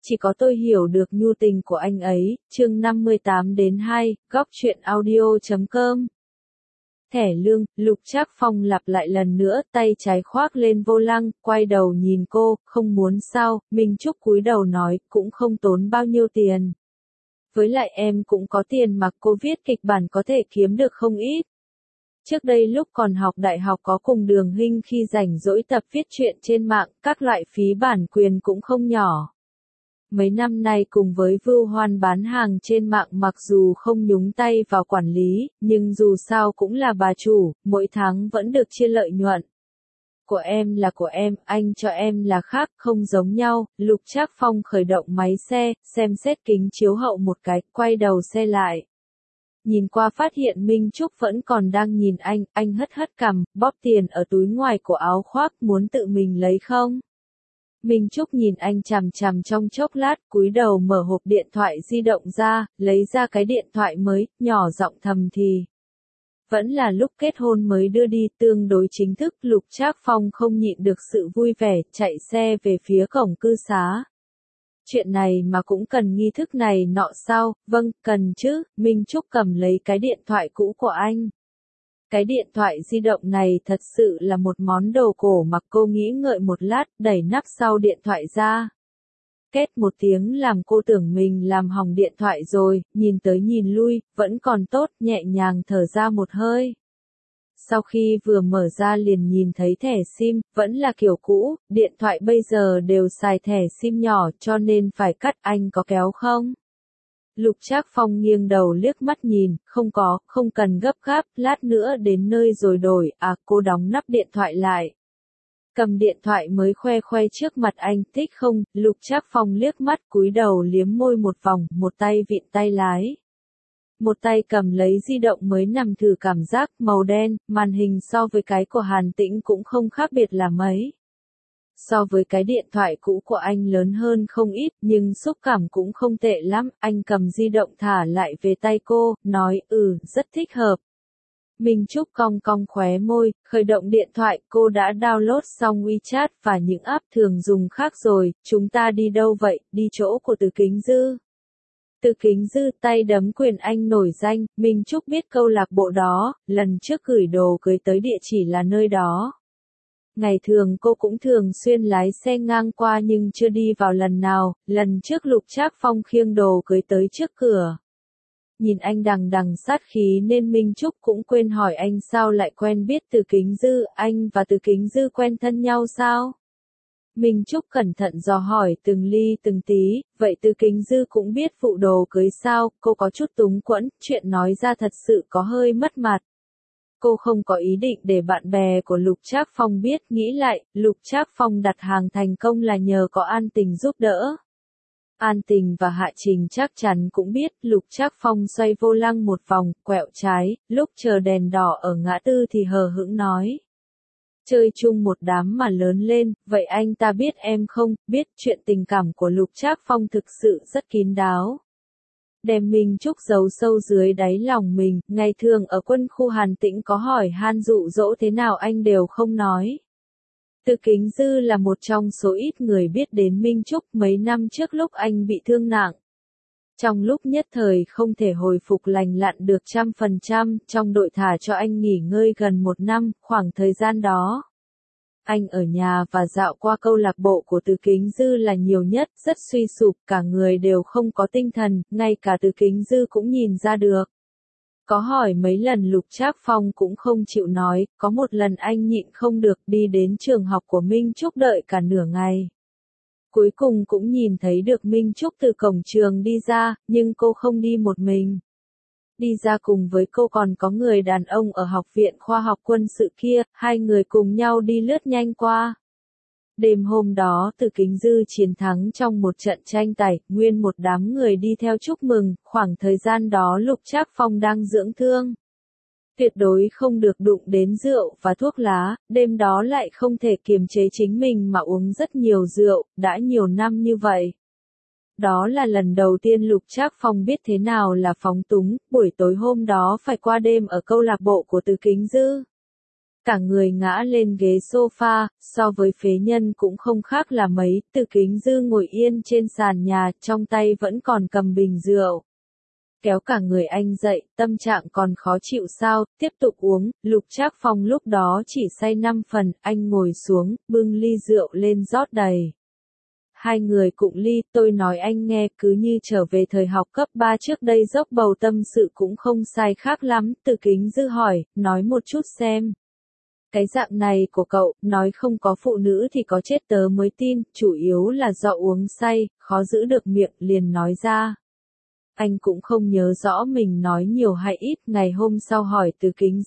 Chỉ có tôi hiểu được nhu tình của anh ấy, chương 58-2, góc truyện audio.com. Thẻ lương, Lục Trác Phong lặp lại lần nữa, tay trái khoác lên vô lăng, quay đầu nhìn cô, không muốn sao, Minh Trúc cúi đầu nói, cũng không tốn bao nhiêu tiền. Với lại em cũng có tiền mà cô viết kịch bản có thể kiếm được không ít. Trước đây lúc còn học đại học có cùng Đường Hinh khi rảnh rỗi tập viết truyện trên mạng, các loại phí bản quyền cũng không nhỏ. Mấy năm nay cùng với Vưu Hoan bán hàng trên mạng mặc dù không nhúng tay vào quản lý, nhưng dù sao cũng là bà chủ, mỗi tháng vẫn được chia lợi nhuận. Của em là của em, anh cho em là khác, không giống nhau. Lục Trác Phong khởi động máy xe, xem xét kính chiếu hậu một cái, quay đầu xe lại. Nhìn qua phát hiện Minh Trúc vẫn còn đang nhìn anh hất hất cằm, bóp tiền ở túi ngoài của áo khoác, muốn tự mình lấy không? Minh Trúc nhìn anh chằm chằm trong chốc lát, cúi đầu mở hộp điện thoại di động ra, lấy ra cái điện thoại mới, nhỏ giọng thầm thì. Vẫn là lúc kết hôn mới đưa đi, tương đối chính thức, Lục Trác Phong không nhịn được sự vui vẻ, chạy xe về phía cổng cư xá. Chuyện này mà cũng cần nghi thức này nọ sao? Vâng, cần chứ. Minh Trúc cầm lấy cái điện thoại cũ của anh. Cái điện thoại di động này thật sự là một món đồ cổ mà cô nghĩ ngợi một lát, đẩy nắp sau điện thoại ra. Két một tiếng làm cô tưởng mình làm hỏng điện thoại rồi, nhìn tới nhìn lui, vẫn còn tốt, nhẹ nhàng thở ra một hơi. Sau khi vừa mở ra liền nhìn thấy thẻ SIM, vẫn là kiểu cũ, điện thoại bây giờ đều xài thẻ SIM nhỏ cho nên phải cắt, anh có kéo không? Lục Trác Phong nghiêng đầu liếc mắt nhìn, không có, không cần gấp gáp, lát nữa đến nơi rồi đổi, cô đóng nắp điện thoại lại. Cầm điện thoại mới khoe trước mặt anh, thích không? Lục Trác Phong liếc mắt cúi đầu liếm môi một vòng, một tay vịn tay lái. Một tay cầm lấy di động mới nằm thử cảm giác, màu đen, màn hình so với cái của Hàn Tĩnh cũng không khác biệt là mấy. So với cái điện thoại cũ của anh lớn hơn không ít, nhưng xúc cảm cũng không tệ lắm, anh cầm di động thả lại về tay cô, nói, rất thích hợp. Minh Trúc cong cong khóe môi, khởi động điện thoại, cô đã download xong WeChat và những app thường dùng khác rồi, chúng ta đi đâu vậy, đi chỗ của Từ Kính Dư. Từ Kính Dư, tay đấm quyền anh nổi danh, Minh Trúc biết câu lạc bộ đó, lần trước gửi đồ cưới tới địa chỉ là nơi đó. Ngày thường cô cũng thường xuyên lái xe ngang qua nhưng chưa đi vào lần nào, lần trước Lục Trác Phong khiêng đồ cưới tới trước cửa. Nhìn anh đằng đằng sát khí nên Minh Trúc cũng quên hỏi anh sao lại quen biết Từ Kính Dư, anh và Từ Kính Dư quen thân nhau sao? Minh Trúc cẩn thận dò hỏi từng ly từng tí, vậy Từ Kính Dư cũng biết vụ đồ cưới sao? Cô có chút túng quẫn, chuyện nói ra thật sự có hơi mất mặt. Cô không có ý định để bạn bè của Lục Trác Phong biết, nghĩ lại, Lục Trác Phong đặt hàng thành công là nhờ có An Tình giúp đỡ. An Tình và Hạ Trình chắc chắn cũng biết, Lục Trác Phong xoay vô lăng một vòng, quẹo trái, lúc chờ đèn đỏ ở ngã tư thì hờ hững nói. Chơi chung một đám mà lớn lên, vậy anh ta biết em không, biết chuyện tình cảm của Lục Trác Phong thực sự rất kín đáo. Đem Minh Trúc giấu sâu dưới đáy lòng mình, ngày thường ở quân khu Hàn Tĩnh có hỏi han dụ dỗ thế nào anh đều không nói. Từ Kính Dư là một trong số ít người biết đến Minh Trúc mấy năm trước lúc anh bị thương nặng. Trong lúc nhất thời không thể hồi phục lành lặn được 100%, trong đội thả cho anh nghỉ ngơi gần 1 năm, khoảng thời gian đó. Anh ở nhà và dạo qua câu lạc bộ của Từ Kính Dư là nhiều nhất, rất suy sụp, cả người đều không có tinh thần, ngay cả Từ Kính Dư cũng nhìn ra được. Có hỏi mấy lần Lục Trác Phong cũng không chịu nói, có một lần anh nhịn không được đi đến trường học của Minh Trúc đợi cả nửa ngày. Cuối cùng cũng nhìn thấy được Minh Trúc từ cổng trường đi ra, nhưng cô không đi một mình. Đi ra cùng với cô còn có người đàn ông ở học viện khoa học quân sự kia, hai người cùng nhau đi lướt nhanh qua. Đêm hôm đó Từ Kính Dư chiến thắng trong một trận tranh tài, nguyên một đám người đi theo chúc mừng, khoảng thời gian đó Lục Trác Phong đang dưỡng thương. Tuyệt đối không được đụng đến rượu và thuốc lá, đêm đó lại không thể kiềm chế chính mình mà uống rất nhiều rượu, đã nhiều năm như vậy. Đó là lần đầu tiên Lục Trác Phong biết thế nào là phóng túng, buổi tối hôm đó phải qua đêm ở câu lạc bộ của Từ Kính Dư. Cả người ngã lên ghế sofa, so với phế nhân cũng không khác là mấy, Từ Kính Dư ngồi yên trên sàn nhà, trong tay vẫn còn cầm bình rượu. Kéo cả người anh dậy, tâm trạng còn khó chịu sao, tiếp tục uống, Lục Trác Phong lúc đó chỉ say 5 phần, anh ngồi xuống, bưng ly rượu lên rót đầy. Hai người cụng ly, tôi nói anh nghe, cứ như trở về thời học cấp 3 trước đây dốc bầu tâm sự cũng không sai khác lắm, Từ Kính Dư hỏi, nói một chút xem. Cái dạng này của cậu, nói không có phụ nữ thì có chết tớ mới tin, chủ yếu là do uống say, khó giữ được miệng, liền nói ra. Anh cũng không nhớ rõ mình nói nhiều hay ít, ngày hôm sau hỏi Từ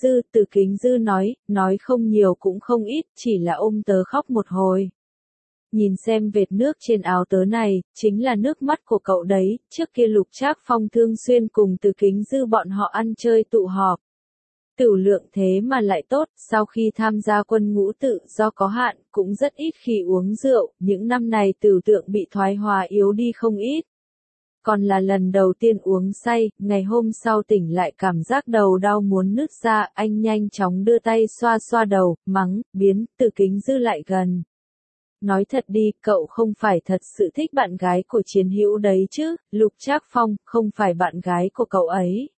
Kính Dư nói không nhiều cũng không ít, chỉ là ôm tớ khóc một hồi. Nhìn xem vệt nước trên áo tớ này, chính là nước mắt của cậu đấy, trước kia Lục Trác Phong thường xuyên cùng Từ Kính Dư bọn họ ăn chơi tụ họp. Tửu lượng thế mà lại tốt, sau khi tham gia quân ngũ tự do có hạn, cũng rất ít khi uống rượu, những năm này tửu tượng bị thoái hóa yếu đi không ít. Còn là lần đầu tiên uống say, ngày hôm sau tỉnh lại cảm giác đầu đau muốn nứt ra, anh nhanh chóng đưa tay xoa xoa đầu, mắng, biến, Từ Kính Dư lại gần. Nói thật đi, cậu không phải thật sự thích bạn gái của Chiến Hữu đấy chứ, Lục Trác Phong, không phải bạn gái của cậu ấy.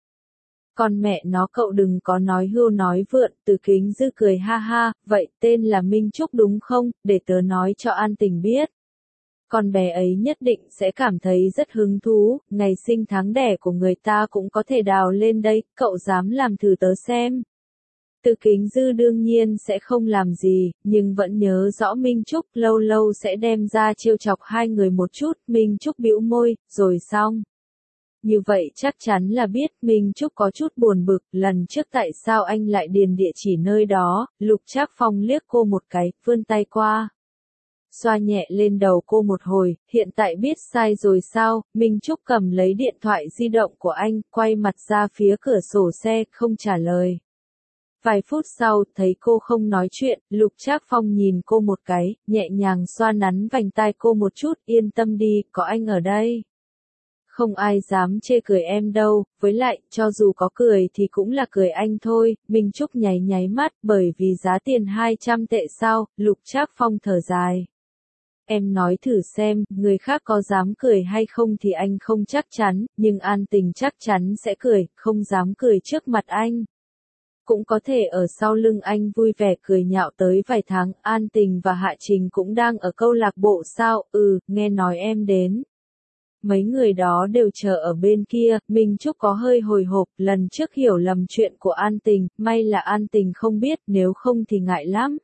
Còn mẹ nó cậu đừng có nói hưu nói vượn, Từ Kính Dư cười ha ha, vậy tên là Minh Trúc đúng không, để tớ nói cho An Tình biết. Con bé ấy nhất định sẽ cảm thấy rất hứng thú, ngày sinh tháng đẻ của người ta cũng có thể đào lên đây, cậu dám làm thử tớ xem. Từ Kính Dư đương nhiên sẽ không làm gì, nhưng vẫn nhớ rõ Minh Trúc lâu lâu sẽ đem ra trêu chọc hai người một chút, Minh Trúc bĩu môi, rồi xong. Như vậy chắc chắn là biết Minh Trúc có chút buồn bực, lần trước tại sao anh lại điền địa chỉ nơi đó, Lục Trác Phong liếc cô một cái, vươn tay qua. Xoa nhẹ lên đầu cô một hồi, hiện tại biết sai rồi sao, Minh Trúc cầm lấy điện thoại di động của anh, quay mặt ra phía cửa sổ xe, không trả lời. Vài phút sau, thấy cô không nói chuyện, Lục Trác Phong nhìn cô một cái, nhẹ nhàng xoa nắn vành tai cô một chút, yên tâm đi, có anh ở đây. Không ai dám chê cười em đâu, với lại, cho dù có cười thì cũng là cười anh thôi, Minh Trúc nháy nháy mắt, bởi vì giá tiền 200 tệ sao, Lục Trác Phong thở dài. Em nói thử xem, người khác có dám cười hay không thì anh không chắc chắn, nhưng An Tình chắc chắn sẽ cười, không dám cười trước mặt anh. Cũng có thể ở sau lưng anh vui vẻ cười nhạo tới vài tháng, An Tình và Hạ Trình cũng đang ở câu lạc bộ sao, nghe nói em đến. Mấy người đó đều chờ ở bên kia, Minh Trúc có hơi hồi hộp, lần trước hiểu lầm chuyện của An Tình, may là An Tình không biết, nếu không thì ngại lắm.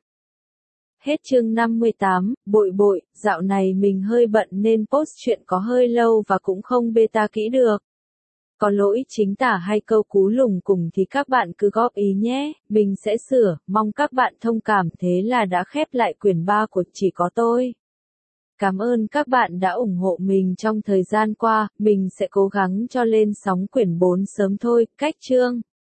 Hết chương 58, bội, dạo này mình hơi bận nên post chuyện có hơi lâu và cũng không beta kỹ được. Có lỗi chính tả hay câu cú lùng cùng thì các bạn cứ góp ý nhé, mình sẽ sửa, mong các bạn thông cảm. Thế là đã khép lại quyển 3 của Chỉ Có Tôi. Cảm ơn các bạn đã ủng hộ mình trong thời gian qua, mình sẽ cố gắng cho lên sóng quyển 4 sớm thôi, cách chương.